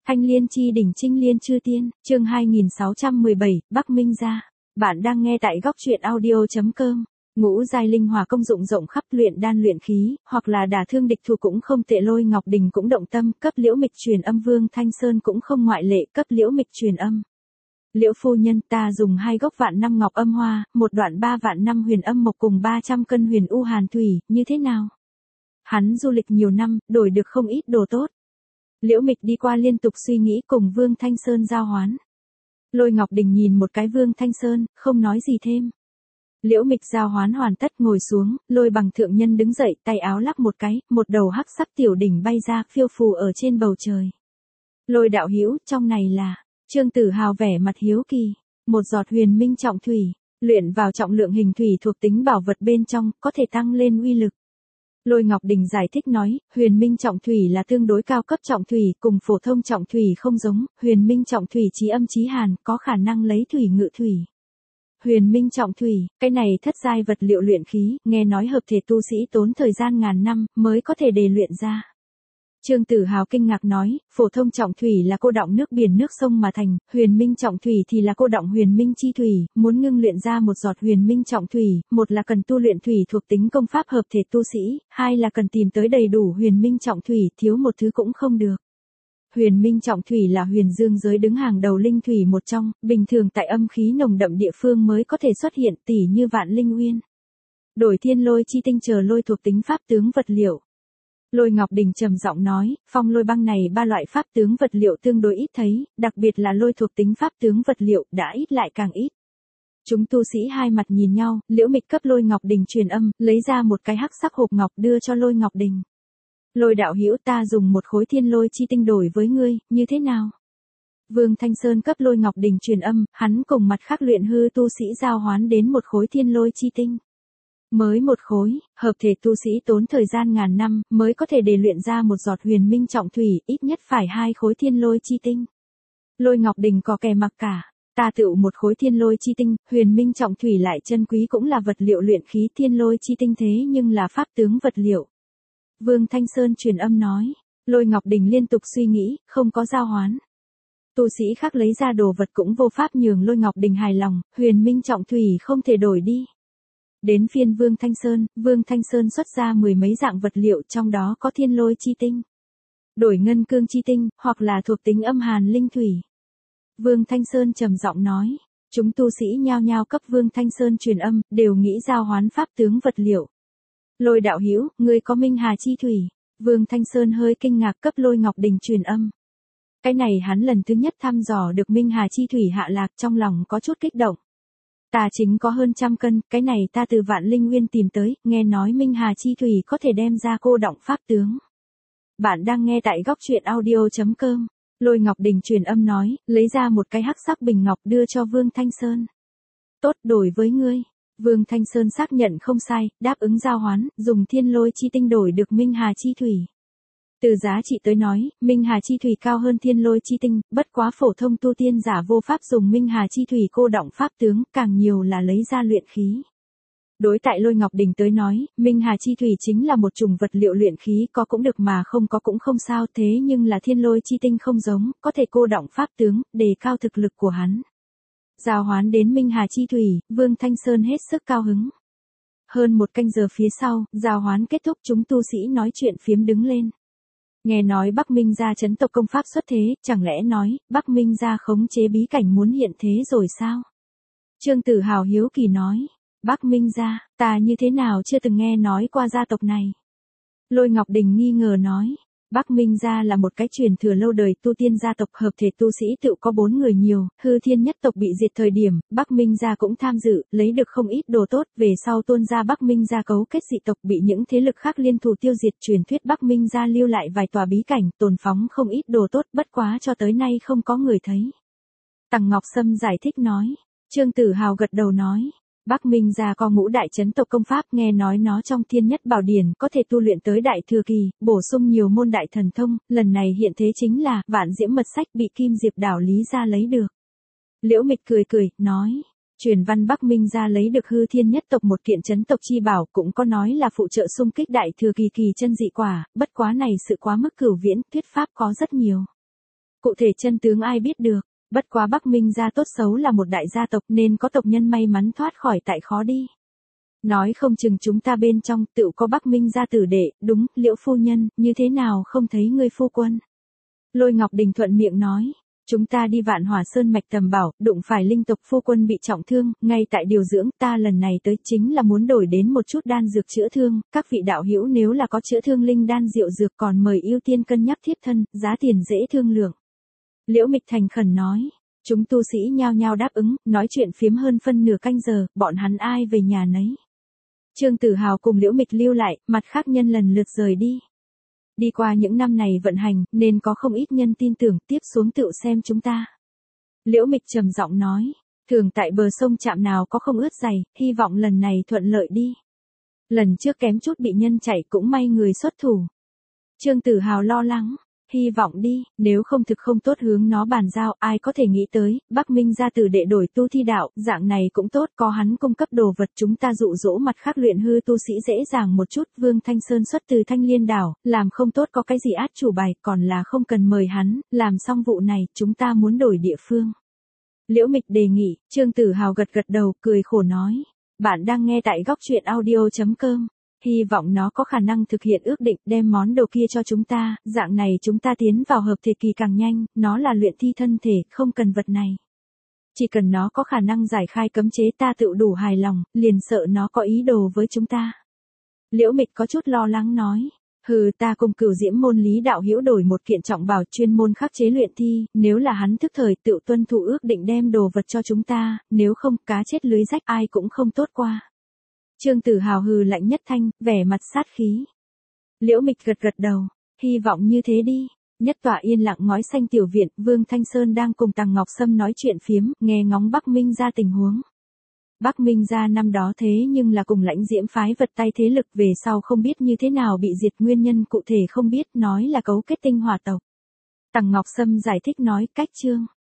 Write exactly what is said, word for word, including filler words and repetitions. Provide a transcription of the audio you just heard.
Thanh liên chi đỉnh trinh liên chư tiên, chương hai nghìn sáu trăm mười bảy, Bắc Minh gia. Bạn đang nghe tại góc truyện audio.com. Ngũ giai linh hỏa công dụng rộng khắp, luyện đan luyện khí, hoặc là đả thương địch thủ cũng không tệ. Lôi Ngọc Đình cũng động tâm, cấp Liễu Mịch truyền âm, Vương Thanh Sơn cũng không ngoại lệ, cấp Liễu Mịch truyền âm. Liễu phu nhân, ta dùng hai gốc vạn năm ngọc âm hoa, một đoạn ba vạn năm huyền âm mộc cùng ba trăm cân huyền u hàn thủy, như thế nào? Hắn du lịch nhiều năm, đổi được không ít đồ tốt. Liễu Mịch đi qua liên tục suy nghĩ, cùng Vương Thanh Sơn giao hoán. Lôi Ngọc Đình nhìn một cái Vương Thanh Sơn, không nói gì thêm. Liễu Mịch giao hoán hoàn tất, ngồi xuống, Lôi Bằng thượng nhân đứng dậy, tay áo lắc một cái, một đầu hắc sắc tiểu đỉnh bay ra, phiêu phù ở trên bầu trời. Lôi đạo hữu, trong này là, Trương Tử Hào vẻ mặt hiếu kỳ, một giọt huyền minh trọng thủy, luyện vào trọng lượng hình thủy thuộc tính bảo vật bên trong, có thể tăng lên uy lực. Lôi Ngọc Đình giải thích nói, huyền minh trọng thủy là tương đối cao cấp trọng thủy, cùng phổ thông trọng thủy không giống, huyền minh trọng thủy chí âm chí hàn, có khả năng lấy thủy ngự thủy. Huyền minh trọng thủy, cái này thất giai vật liệu luyện khí, nghe nói hợp thể tu sĩ tốn thời gian ngàn năm, mới có thể đề luyện ra. Trương Tử Hào kinh ngạc nói, phổ thông trọng thủy là cô đọng nước biển nước sông mà thành, huyền minh trọng thủy thì là cô đọng huyền minh chi thủy, muốn ngưng luyện ra một giọt huyền minh trọng thủy, một là cần tu luyện thủy thuộc tính công pháp hợp thể tu sĩ, hai là cần tìm tới đầy đủ huyền minh trọng thủy, thiếu một thứ cũng không được. Huyền minh trọng thủy là huyền dương giới đứng hàng đầu linh thủy một trong, bình thường tại âm khí nồng đậm địa phương mới có thể xuất hiện, tỉ như Vạn Linh Uyên. Đổi thiên lôi chi tinh chờ lôi thuộc tính pháp tướng vật liệu. Lôi Ngọc Đình trầm giọng nói, phong lôi băng này ba loại pháp tướng vật liệu tương đối ít thấy, đặc biệt là lôi thuộc tính pháp tướng vật liệu, đã ít lại càng ít. Chúng tu sĩ hai mặt nhìn nhau, Liễu Mịch cấp Lôi Ngọc Đình truyền âm, lấy ra một cái hắc sắc hộp ngọc đưa cho Lôi Ngọc Đình. Lôi đạo hữu, ta dùng một khối thiên lôi chi tinh đổi với ngươi, như thế nào? Vương Thanh Sơn cấp Lôi Ngọc Đình truyền âm, hắn cùng mặt khác luyện hư tu sĩ giao hoán đến một khối thiên lôi chi tinh. Mới một khối, hợp thể tu sĩ tốn thời gian ngàn năm, mới có thể đề luyện ra một giọt huyền minh trọng thủy, ít nhất phải hai khối thiên lôi chi tinh. Lôi Ngọc Đình có kè mặc cả, ta tựu một khối thiên lôi chi tinh, huyền minh trọng thủy lại chân quý cũng là vật liệu luyện khí, thiên lôi chi tinh thế nhưng là pháp tướng vật liệu. Vương Thanh Sơn truyền âm nói, Lôi Ngọc Đình liên tục suy nghĩ, không có giao hoán. Tu sĩ khác lấy ra đồ vật cũng vô pháp nhường Lôi Ngọc Đình hài lòng, huyền minh trọng thủy không thể đổi đi. Đến phiên Vương Thanh Sơn, Vương Thanh Sơn xuất ra mười mấy dạng vật liệu, trong đó có thiên lôi chi tinh, đổi ngân cương chi tinh, hoặc là thuộc tính âm hàn linh thủy. Vương Thanh Sơn trầm giọng nói, chúng tu sĩ nhao nhao cấp Vương Thanh Sơn truyền âm, đều nghĩ giao hoán pháp tướng vật liệu. Lôi đạo hữu, ngươi có minh hà chi thủy. Vương Thanh Sơn hơi kinh ngạc, cấp Lôi Ngọc Đình truyền âm. Cái này hắn lần thứ nhất thăm dò được minh hà chi thủy hạ lạc, trong lòng có chút kích động. Ta chính có hơn trăm cân, cái này ta từ Vạn Linh Uyên tìm tới, nghe nói minh hà chi thủy có thể đem ra cô đọng pháp tướng. Bạn đang nghe tại góc truyện audio.com. Lôi Ngọc Đình truyền âm nói, lấy ra một cái hắc sắc bình ngọc đưa cho Vương Thanh Sơn. Tốt, đổi với ngươi. Vương Thanh Sơn xác nhận không sai, đáp ứng giao hoán, dùng thiên lôi chi tinh đổi được minh hà chi thủy. Từ giá trị tới nói, minh hà chi thủy cao hơn thiên lôi chi tinh, bất quá phổ thông tu tiên giả vô pháp dùng minh hà chi thủy cô đọng pháp tướng, càng nhiều là lấy ra luyện khí. Đối tại Lôi Ngọc Đình tới nói, minh hà chi thủy chính là một chủng vật liệu luyện khí, có cũng được mà không có cũng không sao, thế nhưng là thiên lôi chi tinh không giống, có thể cô đọng pháp tướng, đề cao thực lực của hắn. Giao hoán đến minh hà chi thủy, Vương Thanh Sơn hết sức cao hứng. Hơn một canh giờ phía sau, giao hoán kết thúc, chúng tu sĩ nói chuyện phiếm đứng lên. Nghe nói Bắc Minh gia chấn tộc công pháp xuất thế, chẳng lẽ nói, Bắc Minh gia khống chế bí cảnh muốn hiện thế rồi sao? Trương Tử Hào hiếu kỳ nói, Bắc Minh gia, ta như thế nào chưa từng nghe nói qua gia tộc này? Lôi Ngọc Đình nghi ngờ nói, Bắc Minh gia là một cái truyền thừa lâu đời tu tiên gia tộc, hợp thể tu sĩ tự có bốn người nhiều, hư thiên nhất tộc bị diệt thời điểm, Bắc Minh gia cũng tham dự, lấy được không ít đồ tốt, về sau tuôn ra Bắc Minh gia cấu kết dị tộc bị những thế lực khác liên thủ tiêu diệt, truyền thuyết Bắc Minh gia lưu lại vài tòa bí cảnh, tồn phóng không ít đồ tốt, bất quá cho tới nay không có người thấy. Tằng Ngọc Sâm giải thích nói, Trương Tử Hào gật đầu nói, Bắc Minh gia có ngũ đại chấn tộc công pháp, nghe nói nó trong thiên nhất bảo điển có thể tu luyện tới đại thừa kỳ, bổ sung nhiều môn đại thần thông, lần này hiện thế chính là Vạn Diễm mật sách bị Kim Diệp đảo lý ra lấy được. Liễu Mịch cười cười, nói, truyền văn Bắc Minh gia lấy được hư thiên nhất tộc một kiện chấn tộc chi bảo, cũng có nói là phụ trợ xung kích đại thừa kỳ kỳ chân dị quả, bất quá này sự quá mức cửu viễn, thuyết pháp có rất nhiều. Cụ thể chân tướng ai biết được, bất quá Bắc Minh gia tốt xấu là một đại gia tộc nên có tộc nhân may mắn thoát khỏi tại khó đi. Nói không chừng chúng ta bên trong tựu có Bắc Minh gia tử đệ, đúng, Liễu phu nhân, như thế nào không thấy ngươi phu quân. Lôi Ngọc Đình thuận miệng nói, chúng ta đi Vạn Hỏa Sơn mạch tầm bảo, đụng phải linh tộc phu quân bị trọng thương, ngay tại điều dưỡng, ta lần này tới chính là muốn đổi đến một chút đan dược chữa thương, các vị đạo hữu nếu là có chữa thương linh đan diệu dược còn mời ưu tiên cân nhắc thiếp thân, giá tiền dễ thương lượng. Liễu Mịch thành khẩn nói, chúng tu sĩ nhao nhao đáp ứng, nói chuyện phiếm hơn phân nửa canh giờ, bọn hắn ai về nhà nấy. Trương Tử Hào cùng Liễu Mịch lưu lại, mặt khác nhân lần lượt rời đi. Đi qua những năm này vận hành, nên có không ít nhân tin tưởng, tiếp xuống tựu xem chúng ta. Liễu Mịch trầm giọng nói, thường tại bờ sông trạm nào có không ướt giày, hy vọng lần này thuận lợi đi. Lần trước kém chút bị nhân chạy cũng may người xuất thủ. Trương Tử Hào lo lắng, hy vọng đi, nếu không thực không tốt hướng nó bàn giao, ai có thể nghĩ tới, Bắc Minh gia tử đệ đổi tu thi đạo, dạng này cũng tốt, có hắn cung cấp đồ vật chúng ta dụ dỗ mặt khác luyện hư tu sĩ dễ dàng một chút, Vương Thanh Sơn xuất từ Thanh Liên đảo, làm không tốt có cái gì át chủ bài, còn là không cần mời hắn, làm xong vụ này, chúng ta muốn đổi địa phương. Liễu Mịch đề nghị, Trương Tử Hào gật gật đầu, cười khổ nói, bạn đang nghe tại góc truyện audio chấm com. Hy vọng nó có khả năng thực hiện ước định đem món đồ kia cho chúng ta, dạng này chúng ta tiến vào hợp thể kỳ càng nhanh, nó là luyện thi thân thể, không cần vật này. Chỉ cần nó có khả năng giải khai cấm chế ta tự đủ hài lòng, liền sợ nó có ý đồ với chúng ta. Liễu Mịch có chút lo lắng nói, hừ ta cùng Cửu Diễm môn Lý đạo hữu đổi một kiện trọng bảo chuyên môn khắc chế luyện thi, nếu là hắn thức thời tự tuân thủ ước định đem đồ vật cho chúng ta, nếu không cá chết lưới rách ai cũng không tốt qua. Trương Tử Hào hừ lạnh nhất thanh, vẻ mặt sát khí. Liễu Mịch gật gật đầu, hy vọng như thế đi. Nhất tòa yên lặng ngói xanh tiểu viện, Vương Thanh Sơn đang cùng Tằng Ngọc Sâm nói chuyện phiếm, nghe ngóng Bắc Minh gia tình huống. Bắc Minh gia năm đó thế nhưng là cùng Lãnh Diễm phái vật tay thế lực về sau không biết như thế nào bị diệt, nguyên nhân cụ thể không biết, nói là cấu kết tinh hỏa tộc. Tằng Ngọc Sâm giải thích nói, cách chương.